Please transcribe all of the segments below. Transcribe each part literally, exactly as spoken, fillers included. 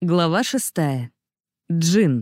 Глава шестая. Джин.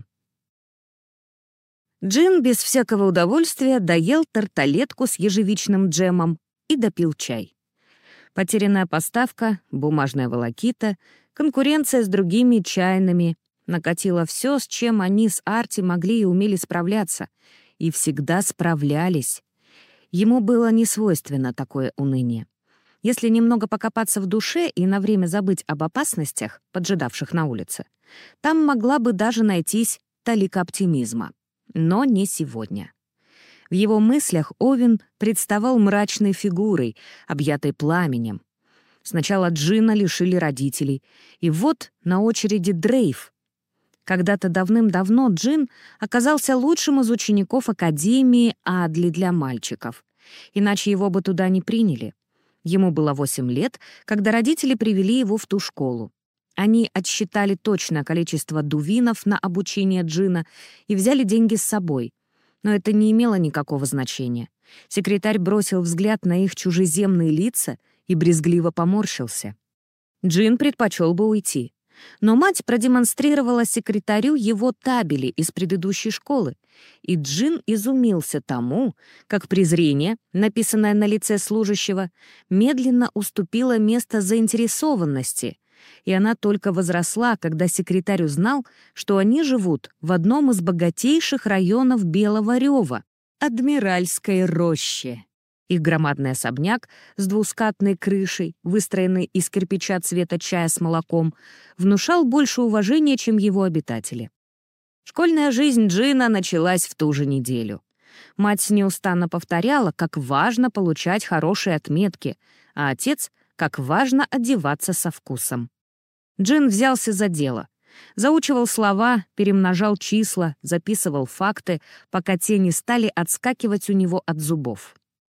Джин без всякого удовольствия доел тарталетку с ежевичным джемом и допил чай. Потерянная поставка, бумажная волокита, конкуренция с другими чайными накатила все, с чем они с Арти могли и умели справляться, и всегда справлялись. Ему было несвойственно такое уныние. Если немного покопаться в душе и на время забыть об опасностях, поджидавших на улице, там могла бы даже найтись талика оптимизма. Но не сегодня. В его мыслях Овен представал мрачной фигурой, объятой пламенем. Сначала Джина лишили родителей, и вот на очереди Дрейв. Когда-то давным-давно Джин оказался лучшим из учеников Академии Адли для мальчиков, иначе его бы туда не приняли. Ему было восемь лет, когда родители привели его в ту школу. Они отсчитали точное количество дувинов на обучение Джина и взяли деньги с собой. Но это не имело никакого значения. Секретарь бросил взгляд на их чужеземные лица и брезгливо поморщился. Джин предпочел бы уйти. Но мать продемонстрировала секретарю его табели из предыдущей школы, и Джин изумился тому, как презрение, написанное на лице служащего, медленно уступило место заинтересованности, и она только возросла, когда секретарь узнал, что они живут в одном из богатейших районов Белого Рёва — Адмиральской роще. Их громадный особняк с двускатной крышей, выстроенный из кирпича цвета чая с молоком, внушал больше уважения, чем его обитатели. Школьная жизнь Джина началась в ту же неделю. Мать неустанно повторяла, как важно получать хорошие отметки, а отец — как важно одеваться со вкусом. Джин взялся за дело. Заучивал слова, перемножал числа, записывал факты, пока те не стали отскакивать у него от зубов.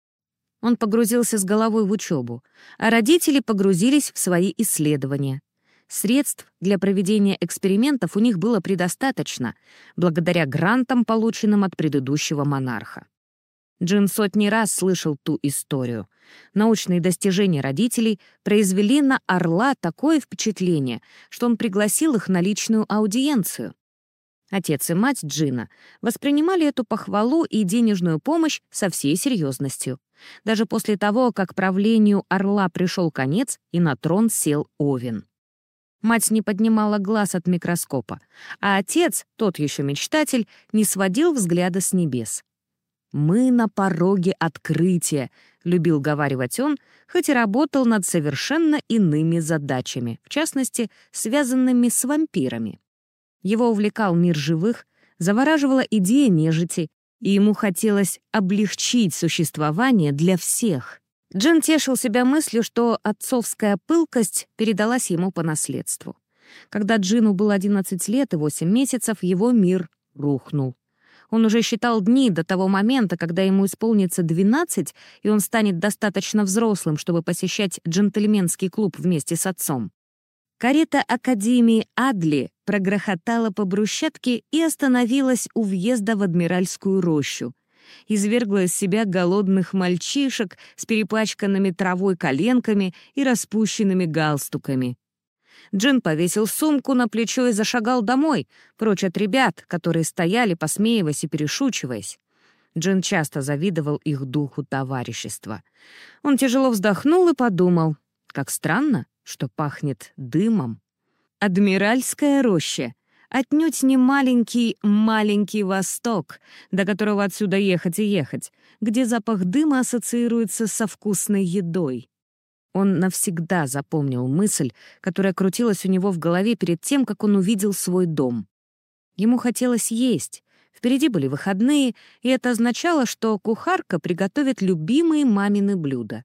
Он погрузился с головой в учебу, а родители погрузились в свои исследования. Средств для проведения экспериментов у них было предостаточно, благодаря грантам, полученным от предыдущего монарха. Джин сотни раз слышал ту историю. Научные достижения родителей произвели на Орла такое впечатление, что он пригласил их на личную аудиенцию. Отец и мать Джина воспринимали эту похвалу и денежную помощь со всей серьезностью. Даже после того, как правлению Орла пришел конец, и на трон сел Овен. Мать не поднимала глаз от микроскопа, а отец, тот еще мечтатель, не сводил взгляда с небес. «Мы на пороге открытия», — любил говаривать он, хоть и работал над совершенно иными задачами, в частности, связанными с вампирами. Его увлекал мир живых, завораживала идея нежити, и ему хотелось облегчить существование для всех. Джин тешил себя мыслью, что отцовская пылкость передалась ему по наследству. Когда Джину было одиннадцать лет и восемь месяцев, его мир рухнул. Он уже считал дни до того момента, когда ему исполнится двенадцать, и он станет достаточно взрослым, чтобы посещать джентльменский клуб вместе с отцом. Карета Академии Адли прогрохотала по брусчатке и остановилась у въезда в Адмиральскую рощу. Извергла из себя голодных мальчишек с перепачканными травой коленками и распущенными галстуками. Джин повесил сумку на плечо и зашагал домой, прочь от ребят, которые стояли, посмеиваясь и перешучиваясь. Джин часто завидовал их духу товарищества. Он тяжело вздохнул и подумал, как странно, что пахнет дымом. Адмиральская роща — отнюдь не маленький-маленький Восток, до которого отсюда ехать и ехать, где запах дыма ассоциируется со вкусной едой. Он навсегда запомнил мысль, которая крутилась у него в голове перед тем, как он увидел свой дом. Ему хотелось есть. Впереди были выходные, и это означало, что кухарка приготовит любимые мамины блюда.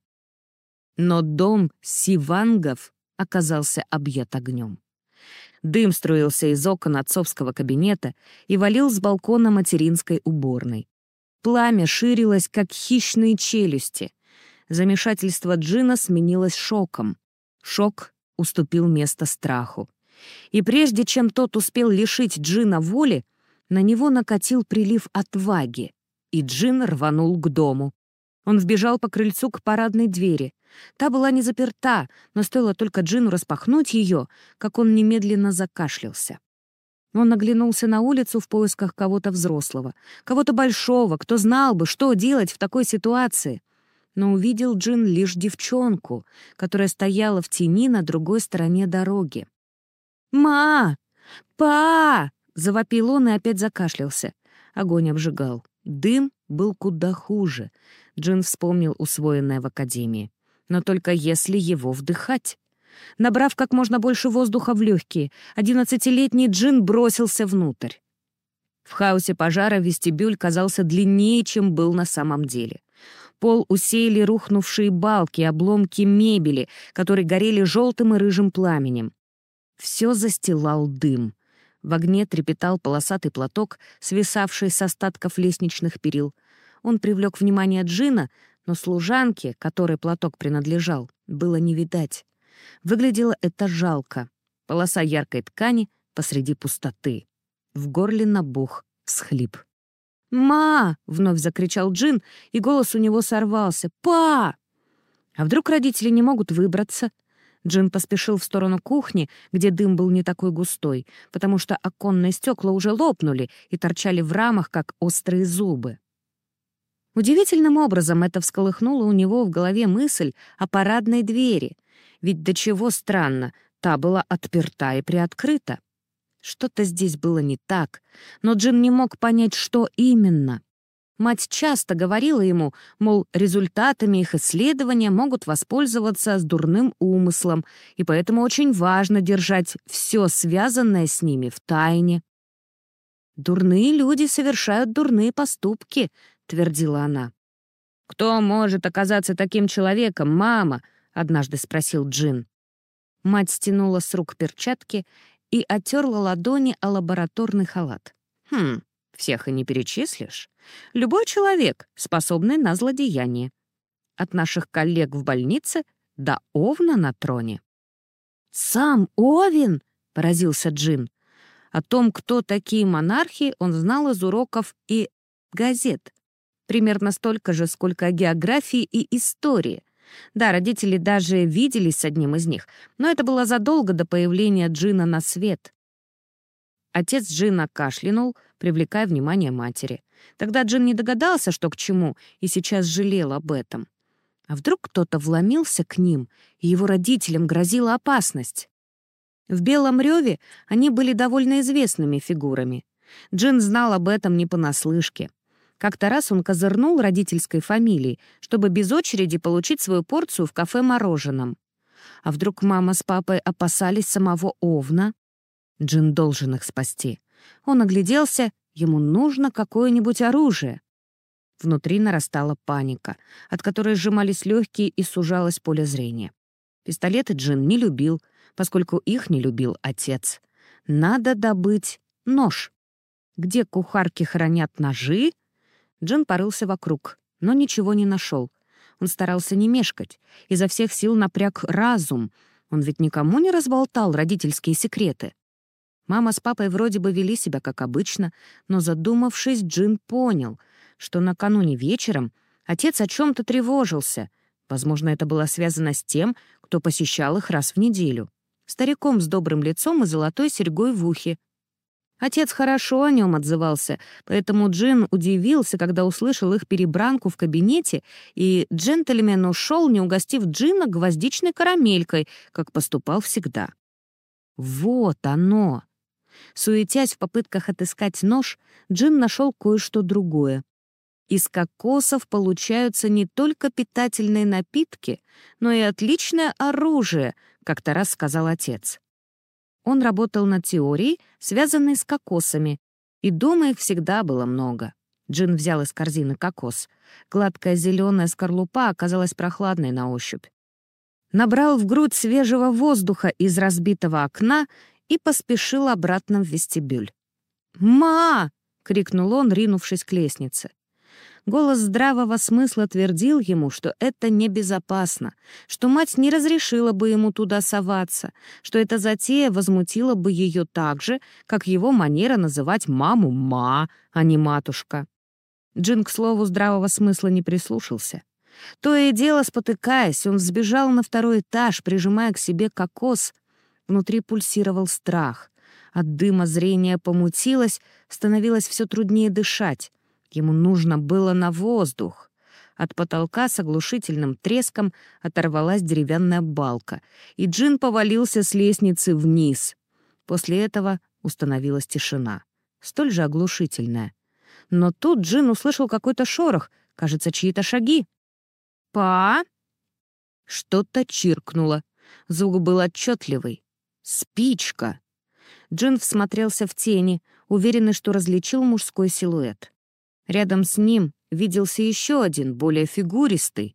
Но дом Сивангов оказался объят огнем. Дым струился из окон отцовского кабинета и валил с балкона материнской уборной. Пламя ширилось, как хищные челюсти. Замешательство Джина сменилось шоком. Шок уступил место страху. И прежде чем тот успел лишить Джина воли, на него накатил прилив отваги, и Джин рванул к дому. Он вбежал по крыльцу к парадной двери, Та была не заперта, но стоило только Джину распахнуть ее, как он немедленно закашлялся. Он оглянулся на улицу в поисках кого-то взрослого, кого-то большого, кто знал бы, что делать в такой ситуации. Но увидел Джин лишь девчонку, которая стояла в тени на другой стороне дороги. «Ма! Па!» — завопил он и опять закашлялся. Огонь обжигал. Дым был куда хуже. Джин вспомнил усвоенное в академии. Но только если его вдыхать. Набрав как можно больше воздуха в легкие, одиннадцатилетний Джин бросился внутрь. В хаосе пожара вестибюль казался длиннее, чем был на самом деле. Пол усеяли рухнувшие балки, обломки мебели, которые горели желтым и рыжим пламенем. Все застилал дым. В огне трепетал полосатый платок, свисавший с остатков лестничных перил. Он привлек внимание Джина, но служанке, которой платок принадлежал, было не видать. Выглядело это жалко. Полоса яркой ткани посреди пустоты. В горле набух всхлип. «Ма!» — вновь закричал Джин, и голос у него сорвался. «Па!» А вдруг родители не могут выбраться? Джин поспешил в сторону кухни, где дым был не такой густой, потому что оконные стекла уже лопнули и торчали в рамах, как острые зубы. Удивительным образом это всколыхнуло у него в голове мысль о парадной двери. Ведь до чего странно, та была отперта и приоткрыта. Что-то здесь было не так, но Джин не мог понять, что именно. Мать часто говорила ему, мол, результатами их исследования могут воспользоваться с дурным умыслом, и поэтому очень важно держать все связанное с ними в тайне. «Дурные люди совершают дурные поступки», — твердила она. «Кто может оказаться таким человеком, мама?» — однажды спросил Джин. Мать стянула с рук перчатки и оттерла ладони о лабораторный халат. «Хм, всех и не перечислишь. Любой человек, способный на злодеяние. От наших коллег в больнице до Овна на троне». «Сам Овен?» — поразился Джин. О том, кто такие монархи, он знал из уроков и газет. Примерно столько же, сколько о географии и истории. Да, родители даже виделись с одним из них, но это было задолго до появления Джина на свет. Отец Джина кашлянул, привлекая внимание матери. Тогда Джин не догадался, что к чему, и сейчас жалел об этом. А вдруг кто-то вломился к ним, и его родителям грозила опасность? В Белом Реве они были довольно известными фигурами. Джин знал об этом не понаслышке. Как-то раз он козырнул родительской фамилией, чтобы без очереди получить свою порцию в кафе-мороженом. А вдруг мама с папой опасались самого Овна? Джин должен их спасти. Он огляделся, ему нужно какое-нибудь оружие. Внутри нарастала паника, от которой сжимались легкие и сужалось поле зрения. Пистолеты Джин не любил, поскольку их не любил отец. Надо добыть нож. Где кухарки хранят ножи? Джин порылся вокруг, но ничего не нашел. Он старался не мешкать, изо всех сил напряг разум. Он ведь никому не разболтал родительские секреты. Мама с папой вроде бы вели себя как обычно, но, задумавшись, Джин понял, что накануне вечером отец о чем-то тревожился. Возможно, это было связано с тем, кто посещал их раз в неделю. Стариком с добрым лицом и золотой серьгой в ухе. Отец хорошо о нем отзывался, поэтому Джин удивился, когда услышал их перебранку в кабинете, и джентльмен ушел, не угостив Джина гвоздичной карамелькой, как поступал всегда. Вот оно! Суетясь в попытках отыскать нож, Джин нашел кое-что другое. Из кокосов получаются не только питательные напитки, но и отличное оружие, как-то раз сказал отец. Он работал над теорией, связанной с кокосами, и дома их всегда было много. Джин взял из корзины кокос. Гладкая зеленая скорлупа оказалась прохладной на ощупь. Набрал в грудь свежего воздуха из разбитого окна и поспешил обратно в вестибюль. «Ма!» — крикнул он, ринувшись к лестнице. Голос здравого смысла твердил ему, что это небезопасно, что мать не разрешила бы ему туда соваться, что эта затея возмутила бы ее так же, как его манера называть маму «ма», а не «матушка». Джин, к слову, здравого смысла не прислушался. То и дело, спотыкаясь, он взбежал на второй этаж, прижимая к себе кокос. Внутри пульсировал страх. От дыма зрение помутилось, становилось все труднее дышать. Ему нужно было на воздух. От потолка с оглушительным треском оторвалась деревянная балка, и Джин повалился с лестницы вниз. После этого установилась тишина, столь же оглушительная. Но тут Джин услышал какой-то шорох, кажется, чьи-то шаги. «Па?» Что-то чиркнуло. Звук был отчетливый. «Спичка!» Джин всмотрелся в тени, уверенный, что различил мужской силуэт. Рядом с ним виделся еще один, более фигуристый.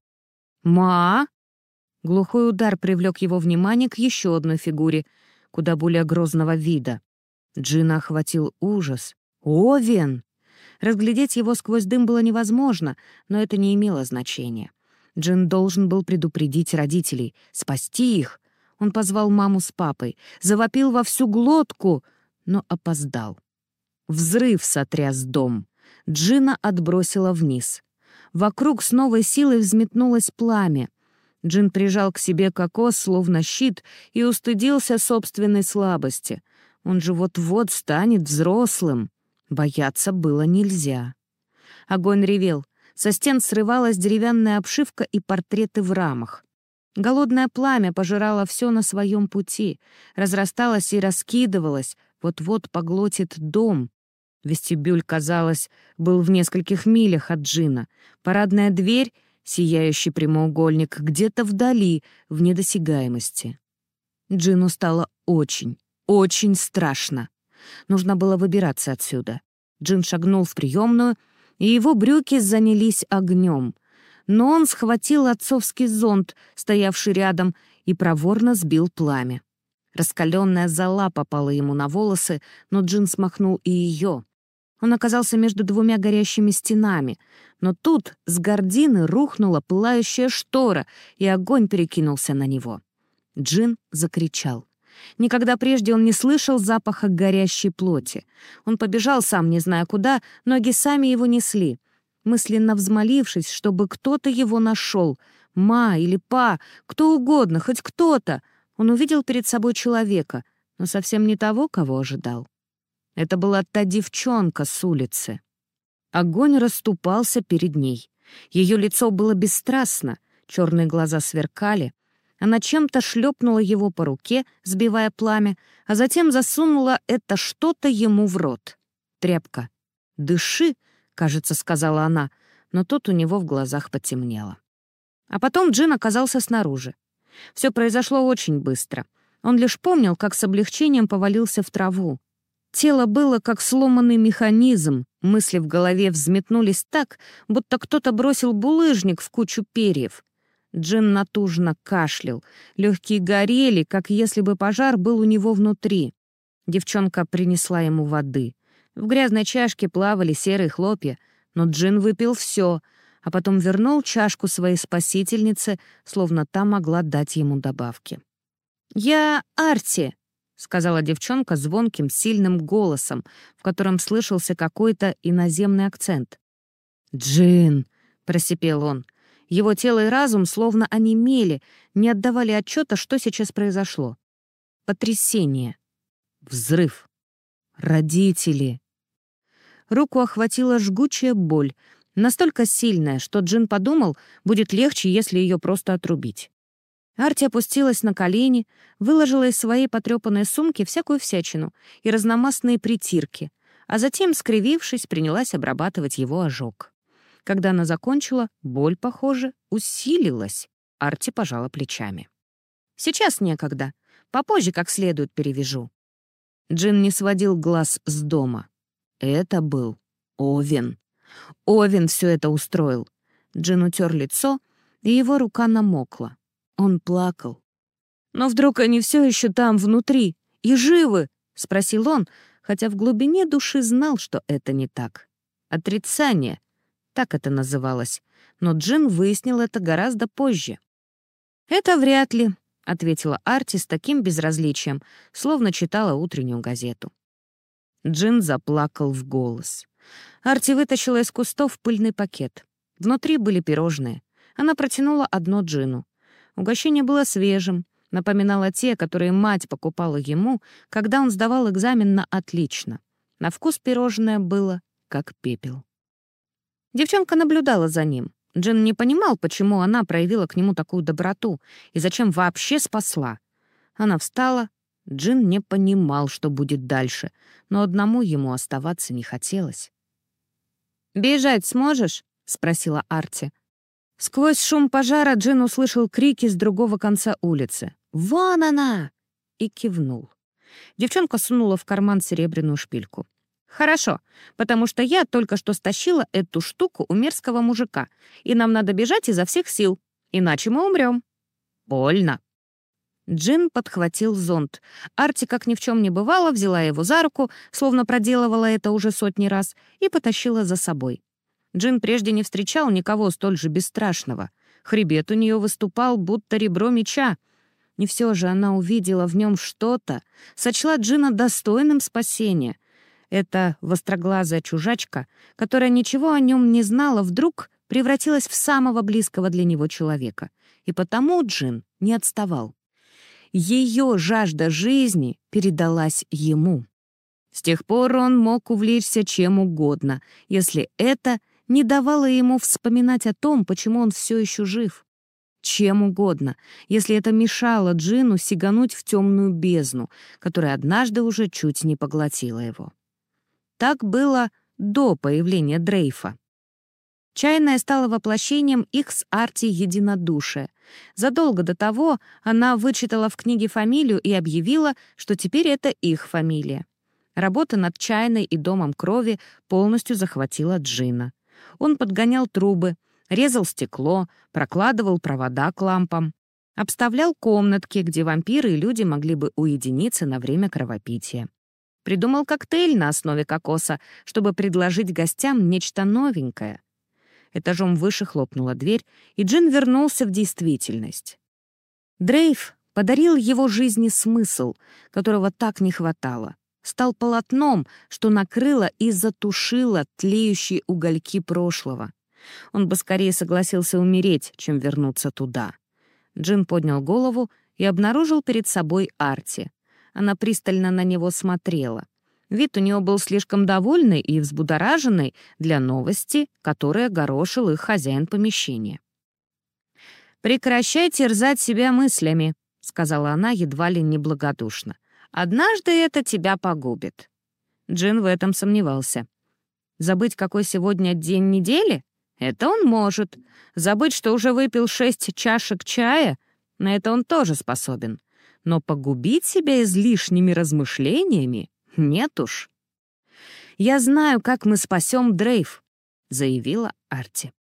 «Ма?» Глухой удар привлек его внимание к еще одной фигуре, куда более грозного вида. Джина охватил ужас. «Овен!» Разглядеть его сквозь дым было невозможно, но это не имело значения. Джин должен был предупредить родителей, спасти их. Он позвал маму с папой, завопил во всю глотку, но опоздал. Взрыв сотряс дом. Джина отбросила вниз. Вокруг с новой силой взметнулось пламя. Джин прижал к себе кокос, словно щит, и устыдился собственной слабости. Он же вот-вот станет взрослым. Бояться было нельзя. Огонь ревел. Со стен срывалась деревянная обшивка и портреты в рамах. Голодное пламя пожирало все на своем пути, разрасталось и раскидывалось, вот-вот поглотит дом. Вестибюль, казалось, был в нескольких милях от Джина. Парадная дверь, сияющий прямоугольник, где-то вдали, в недосягаемости. Джину стало очень, очень страшно. Нужно было выбираться отсюда. Джин шагнул в приемную, и его брюки занялись огнем. Но он схватил отцовский зонт, стоявший рядом, и проворно сбил пламя. Раскаленная зола попала ему на волосы, но Джин смахнул и ее. Он оказался между двумя горящими стенами, но тут с гардины рухнула пылающая штора, и огонь перекинулся на него. Джин закричал. Никогда прежде он не слышал запаха горящей плоти. Он побежал сам, не зная куда, ноги сами его несли. Мысленно взмолившись, чтобы кто-то его нашел, ма или па, кто угодно, хоть кто-то, он увидел перед собой человека, но совсем не того, кого ожидал. Это была та девчонка с улицы. Огонь расступался перед ней. Ее лицо было бесстрастно, черные глаза сверкали. Она чем-то шлепнула его по руке, сбивая пламя, а затем засунула это что-то ему в рот. Тряпка. «Дыши», — кажется, сказала она, но тут у него в глазах потемнело. А потом Джин оказался снаружи. Все произошло очень быстро. Он лишь помнил, как с облегчением повалился в траву. Тело было как сломанный механизм, мысли в голове взметнулись так, будто кто-то бросил булыжник в кучу перьев. Джин натужно кашлял, легкие горели, как если бы пожар был у него внутри. Девчонка принесла ему воды. В грязной чашке плавали серые хлопья, но Джин выпил все, а потом вернул чашку своей спасительнице, словно та могла дать ему добавки. «Я Арти», — сказала девчонка звонким, сильным голосом, в котором слышался какой-то иноземный акцент. «Джин», — просипел он. Его тело и разум словно онемели, не отдавали отчета, что сейчас произошло. Потрясение. Взрыв. Родители. Руку охватила жгучая боль, настолько сильная, что Джин подумал, будет легче, если ее просто отрубить. Арти опустилась на колени, выложила из своей потрепанной сумки всякую всячину и разномастные притирки, а затем, скривившись, принялась обрабатывать его ожог. Когда она закончила, боль, похоже, усилилась. Арти пожала плечами. «Сейчас некогда. Попозже как следует перевяжу». Джин не сводил глаз с дома. Это был Овен. Овен все это устроил. Джин утер лицо, и его рука намокла. Он плакал. «Но вдруг они все еще там, внутри, и живы?» — спросил он, хотя в глубине души знал, что это не так. Отрицание. Так это называлось. Но Джин выяснил это гораздо позже. «Это вряд ли», — ответила Арти с таким безразличием, словно читала утреннюю газету. Джин заплакал в голос. Арти вытащила из кустов пыльный пакет. Внутри были пирожные. Она протянула одно Джину. Угощение было свежим, напоминало те, которые мать покупала ему, когда он сдавал экзамен на отлично. На вкус пирожное было как пепел. Девчонка наблюдала за ним. Джин не понимал, почему она проявила к нему такую доброту и зачем вообще спасла. Она встала. Джин не понимал, что будет дальше, но одному ему оставаться не хотелось. «Бежать сможешь?» — спросила Арти. Сквозь шум пожара Джин услышал крики с другого конца улицы. «Вон она!» и кивнул. Девчонка сунула в карман серебряную шпильку. «Хорошо, потому что я только что стащила эту штуку у мерзкого мужика, и нам надо бежать изо всех сил, иначе мы умрем». «Больно». Джин подхватил зонт. Арти, как ни в чем не бывало, взяла его за руку, словно проделывала это уже сотни раз, и потащила за собой. Джин прежде не встречал никого столь же бесстрашного. Хребет у нее выступал, будто ребро меча. И все же она увидела в нем что-то, сочла Джина достойным спасения. Эта востроглазая чужачка, которая ничего о нем не знала, вдруг превратилась в самого близкого для него человека. И потому Джин не отставал. Ее жажда жизни передалась ему. С тех пор он мог увлечься чем угодно, если это не давало ему вспоминать о том, почему он все еще жив. Чем угодно, если это мешало Джину сигануть в темную бездну, которая однажды уже чуть не поглотила его. Так было до появления Дрейфа. Чайная стала воплощением их с Арти единодушия. Задолго до того она вычитала в книге фамилию и объявила, что теперь это их фамилия. Работа над чайной и домом крови полностью захватила Джина. Он подгонял трубы, резал стекло, прокладывал провода к лампам, обставлял комнатки, где вампиры и люди могли бы уединиться на время кровопития. Придумал коктейль на основе кокоса, чтобы предложить гостям нечто новенькое. Этажом выше хлопнула дверь, и Джин вернулся в действительность. Дрейф подарил его жизни смысл, которого так не хватало. Стал полотном, что накрыло и затушило тлеющие угольки прошлого. Он бы скорее согласился умереть, чем вернуться туда. Джин поднял голову и обнаружил перед собой Арти. Она пристально на него смотрела. Вид у нее был слишком довольный и взбудораженный для новости, которые огорошил их хозяин помещения. «Прекращай терзать себя мыслями», — сказала она едва ли не благодушно. «Однажды это тебя погубит». Джин в этом сомневался. Забыть, какой сегодня день недели? Это он может. Забыть, что уже выпил шесть чашек чая? На это он тоже способен. Но погубить себя излишними размышлениями? Нет уж. «Я знаю, как мы спасем Дрейф», — заявила Арти.